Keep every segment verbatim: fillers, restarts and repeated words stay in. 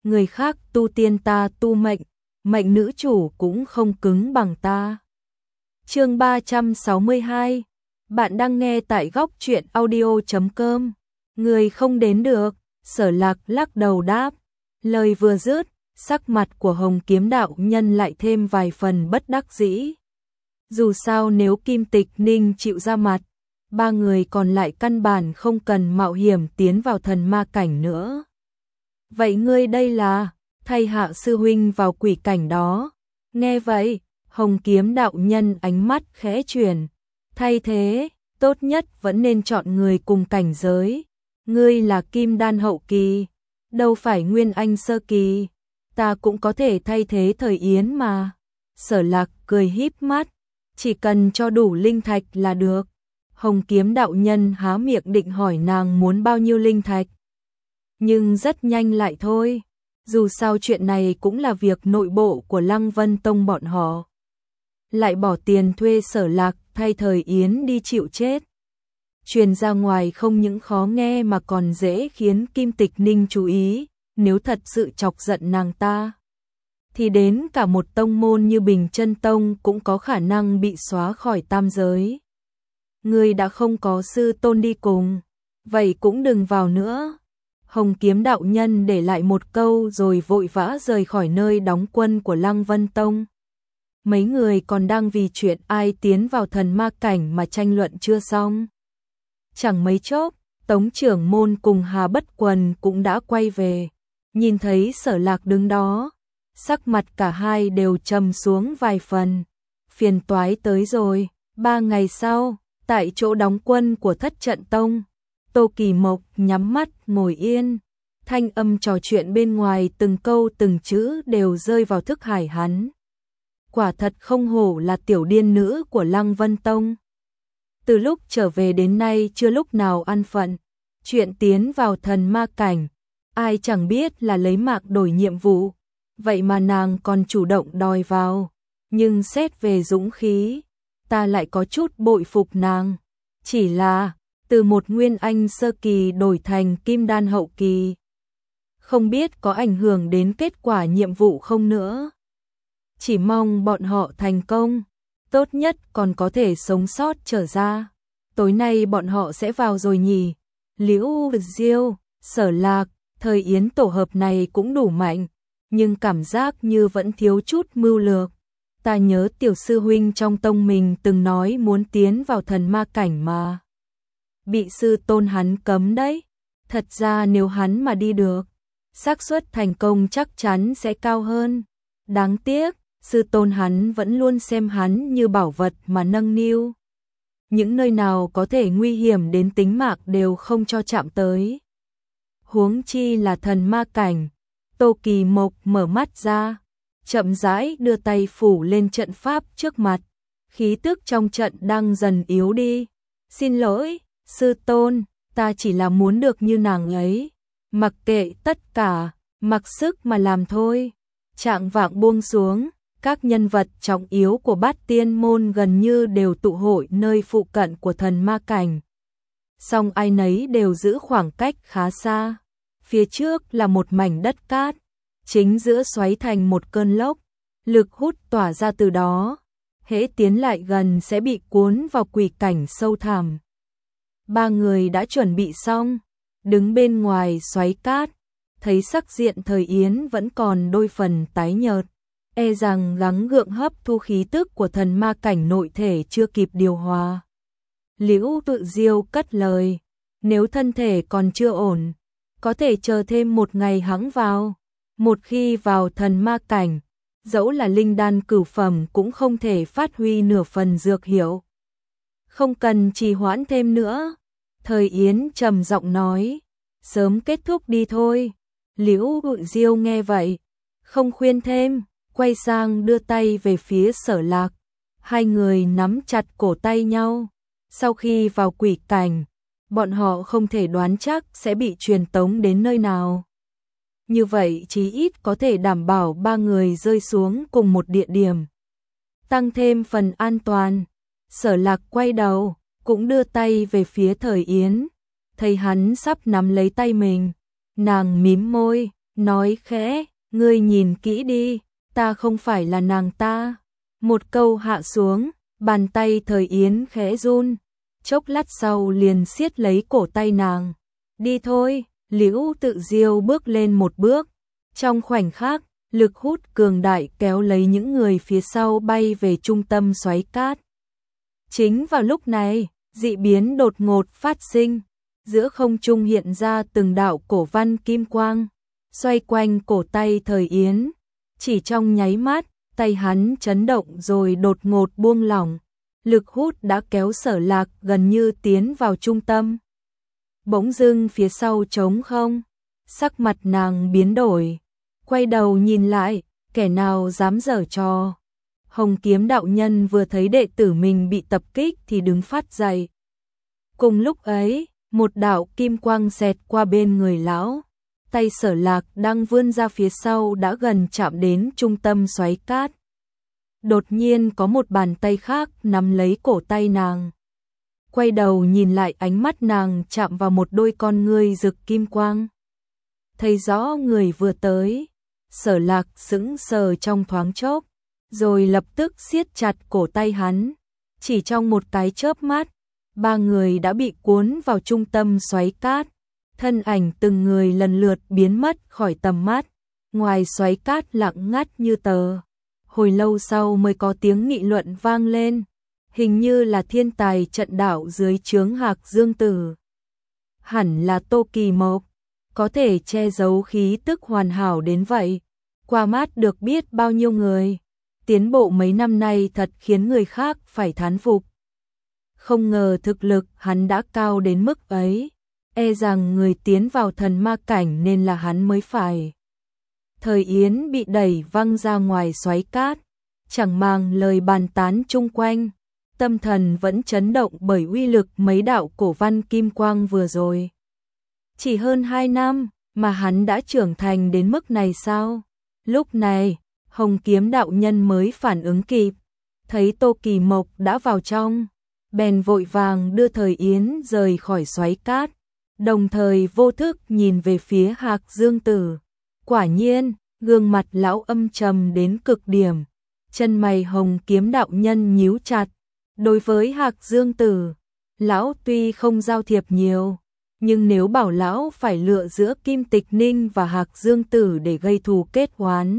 người khác tu tiên ta tu mệnh, mệnh nữ chủ cũng không cứng bằng ta. Chương ba trăm sáu mươi hai. Bạn đang nghe tại góc truyện audio chấm com. Người không đến được, Sở Lạc lắc đầu đáp. Lời vừa dứt, sắc mặt của Hồng Kiếm đạo nhân lại thêm vài phần bất đắc dĩ. Dù sao nếu Kim Tịch Ninh chịu ra mặt, ba người còn lại căn bản không cần mạo hiểm tiến vào thần ma cảnh nữa. Vậy ngươi đây là thay Hạ sư huynh vào quỷ cảnh đó. Nghe vậy, Hồng Kiếm đạo nhân ánh mắt khẽ chuyển. Thay thế, tốt nhất vẫn nên chọn người cùng cảnh giới. Ngươi là Kim Đan hậu kỳ, đâu phải Nguyên Anh sơ kỳ. Ta cũng có thể thay thế Thời Yến mà. Sở Lạc cười híp mắt. Chỉ cần cho đủ linh thạch là được. Hồng Kiếm đạo nhân há miệng định hỏi nàng muốn bao nhiêu linh thạch. Nhưng rất nhanh lại thôi. Dù sao chuyện này cũng là việc nội bộ của Lăng Vân Tông bọn họ. Lại bỏ tiền thuê Sở Lạc thay Thời Yến đi chịu chết. Truyền ra ngoài không những khó nghe mà còn dễ khiến Kim Tịch Ninh chú ý. Nếu thật sự chọc giận nàng ta, thì đến cả một tông môn như Bình Chân Tông cũng có khả năng bị xóa khỏi tam giới. Ngươi đã không có sư tôn đi cùng, vậy cũng đừng vào nữa. Hồng Kiếm đạo nhân để lại một câu rồi vội vã rời khỏi nơi đóng quân của Lăng Vân Tông. Mấy người còn đang vì chuyện ai tiến vào thần ma cảnh mà tranh luận chưa xong. Chẳng mấy chốc, Tống trưởng môn cùng Hà Bất Quần cũng đã quay về. Nhìn thấy Sở Lạc đứng đó, sắc mặt cả hai đều trầm xuống vài phần. Phiền toái tới rồi. Ba ngày sau, tại chỗ đóng quân của Thất Trận Tông, Tô Kỳ Mộc nhắm mắt ngồi yên. Thanh âm trò chuyện bên ngoài từng câu từng chữ đều rơi vào thức hải hắn. Quả thật không hổ là tiểu điên nữ của Lăng Vân Tông. Từ lúc trở về đến nay chưa lúc nào an phận. Chuyện tiến vào thần ma cảnh, ai chẳng biết là lấy mạng đổi nhiệm vụ. Vậy mà nàng còn chủ động đòi vào. Nhưng xét về dũng khí, ta lại có chút bội phục nàng. Chỉ là từ một Nguyên Anh sơ kỳ đổi thành Kim Đan hậu kỳ, không biết có ảnh hưởng đến kết quả nhiệm vụ không nữa. Chỉ mong bọn họ thành công, tốt nhất còn có thể sống sót trở ra. Tối nay bọn họ sẽ vào rồi nhỉ. Liễu Diêu, Sở Lạc, Thời Yến tổ hợp này cũng đủ mạnh, nhưng cảm giác như vẫn thiếu chút mưu lược. Ta nhớ tiểu sư huynh trong tông mình từng nói muốn tiến vào thần ma cảnh mà. Bị sư tôn hắn cấm đấy. Thật ra nếu hắn mà đi được, xác suất thành công chắc chắn sẽ cao hơn. Đáng tiếc, sư tôn hắn vẫn luôn xem hắn như bảo vật mà nâng niu. Những nơi nào có thể nguy hiểm đến tính mạng đều không cho chạm tới. Huống chi là thần ma cảnh. Tô Kỳ Mộc mở mắt ra, chậm rãi đưa tay phủ lên trận pháp trước mặt. Khí tức trong trận đang dần yếu đi. Xin lỗi, sư tôn, ta chỉ là muốn được như nàng ấy. Mặc kệ tất cả, mặc sức mà làm thôi. Trạng vạng buông xuống, các nhân vật trọng yếu của Bát Tiên môn gần như đều tụ hội nơi phụ cận của thần ma cảnh. Song ai nấy đều giữ khoảng cách khá xa. Phía trước là một mảnh đất cát, chính giữa xoáy thành một cơn lốc, lực hút tỏa ra từ đó, hễ tiến lại gần sẽ bị cuốn vào quỷ cảnh sâu thẳm. Ba người đã chuẩn bị xong, đứng bên ngoài xoáy cát, thấy sắc diện Thời Yến vẫn còn đôi phần tái nhợt, e rằng gắng gượng hấp thu khí tức của thần ma cảnh nội thể chưa kịp điều hòa. Liễu Tự Diêu cất lời, nếu thân thể còn chưa ổn, có thể chờ thêm một ngày hẵng vào. Một khi vào thần ma cảnh, dẫu là linh đan cửu phẩm cũng không thể phát huy nửa phần dược hiệu. Không cần trì hoãn thêm nữa. Thời Yến trầm giọng nói, sớm kết thúc đi thôi. Liễu Tự Diêu nghe vậy, không khuyên thêm, quay sang đưa tay về phía Sở Lạc. Hai người nắm chặt cổ tay nhau. Sau khi vào quỷ cảnh, bọn họ không thể đoán chắc sẽ bị truyền tống đến nơi nào. Như vậy chí ít có thể đảm bảo ba người rơi xuống cùng một địa điểm, tăng thêm phần an toàn. Sở Lạc quay đầu, cũng đưa tay về phía Thời Yến, thấy hắn sắp nắm lấy tay mình, nàng mím môi, nói khẽ, ngươi nhìn kỹ đi, ta không phải là nàng ta. Một câu hạ xuống, bàn tay Thời Yến khẽ run, chốc lát sau liền siết lấy cổ tay nàng. Đi thôi, Liễu Tự Diêu bước lên một bước. Trong khoảnh khắc, lực hút cường đại kéo lấy những người phía sau bay về trung tâm xoáy cát. Chính vào lúc này, dị biến đột ngột phát sinh. Giữa không trung hiện ra từng đạo cổ văn kim quang, xoay quanh cổ tay Thời Yến. Chỉ trong nháy mắt, tay hắn chấn động rồi đột ngột buông lỏng. Lực hút đã kéo Sở Lạc gần như tiến vào trung tâm. Bỗng dưng phía sau trống không, sắc mặt nàng biến đổi. Quay đầu nhìn lại, kẻ nào dám giở trò. Hồng Kiếm đạo nhân vừa thấy đệ tử mình bị tập kích thì đứng phát dậy. Cùng lúc ấy, một đạo kim quang xẹt qua bên người lão. Tay Sở Lạc đang vươn ra phía sau đã gần chạm đến trung tâm xoáy cát. Đột nhiên có một bàn tay khác nắm lấy cổ tay nàng. Quay đầu nhìn lại, ánh mắt nàng chạm vào một đôi con ngươi rực kim quang. Thấy rõ người vừa tới, Sở Lạc sững sờ trong thoáng chốc, rồi lập tức siết chặt cổ tay hắn. Chỉ trong một cái chớp mắt, ba người đã bị cuốn vào trung tâm xoáy cát. Thân ảnh từng người lần lượt biến mất khỏi tầm mắt. Ngoài xoáy cát lặng ngắt như tờ. Hồi lâu sau mới có tiếng nghị luận vang lên. Hình như là thiên tài trận đạo dưới trướng Hạc Dương Tử. Hẳn là Tô Kỳ Mộc. Có thể che giấu khí tức hoàn hảo đến vậy. Qua mắt được biết bao nhiêu người. Tiến bộ mấy năm nay thật khiến người khác phải thán phục. Không ngờ thực lực hắn đã cao đến mức ấy. E rằng người tiến vào thần ma cảnh nên là hắn mới phải. Thời Yến bị đẩy văng ra ngoài xoáy cát. Chẳng màng lời bàn tán chung quanh. Tâm thần vẫn chấn động bởi uy lực mấy đạo cổ văn kim quang vừa rồi. Chỉ hơn hai năm mà hắn đã trưởng thành đến mức này sao? Lúc này, Hồng Kiếm đạo nhân mới phản ứng kịp. Thấy Tô Kỳ Mộc đã vào trong. Bèn vội vàng đưa Thời Yến rời khỏi xoáy cát. Đồng thời vô thức nhìn về phía Hạc Dương Tử. Quả nhiên, gương mặt lão âm trầm đến cực điểm. Chân mày Hồng Kiếm đạo nhân nhíu chặt. Đối với Hạc Dương Tử, lão tuy không giao thiệp nhiều, nhưng nếu bảo lão phải lựa giữa Kim Tịch Ninh và Hạc Dương Tử để gây thù kết oán,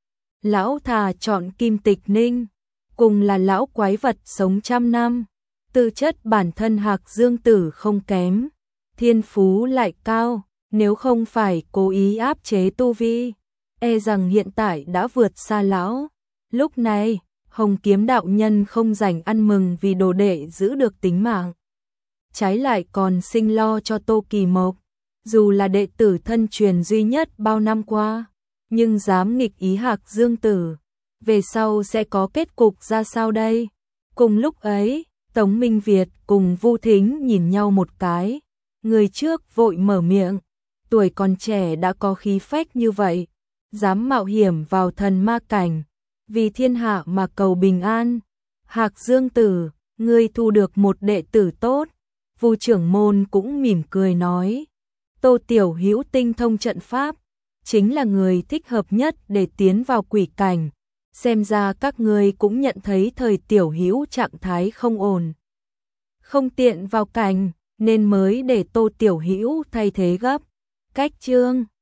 lão thà chọn Kim Tịch Ninh. Cùng là lão quái vật sống trăm năm, tư chất bản thân Hạc Dương Tử không kém, thiên phú lại cao, nếu không phải cố ý áp chế tu vi, e rằng hiện tại đã vượt xa lão. Lúc này, Hồng Kiếm đạo nhân không rảnh ăn mừng vì đồ đệ giữ được tính mạng. Trái lại còn sinh lo cho Tô Kỳ Mộc, dù là đệ tử thân truyền duy nhất bao năm qua, nhưng dám nghịch ý Hạc Dương Tử, về sau sẽ có kết cục ra sao đây? Cùng lúc ấy, Tống Minh Việt cùng Vu Thính nhìn nhau một cái, người trước vội mở miệng, tuổi còn trẻ đã có khí phách như vậy, dám mạo hiểm vào thần ma cảnh, vì thiên hạ mà cầu bình an. Hạc Dương Tử, ngươi thu được một đệ tử tốt. Vu trưởng môn cũng mỉm cười nói, Tô Tiểu Hữu tinh thông trận pháp, chính là người thích hợp nhất để tiến vào quỷ cảnh. Xem ra các ngươi cũng nhận thấy thời Tiểu Hữu trạng thái không ổn, không tiện vào cảnh, nên mới để Tô Tiểu Hữu thay thế gấp. Cách chương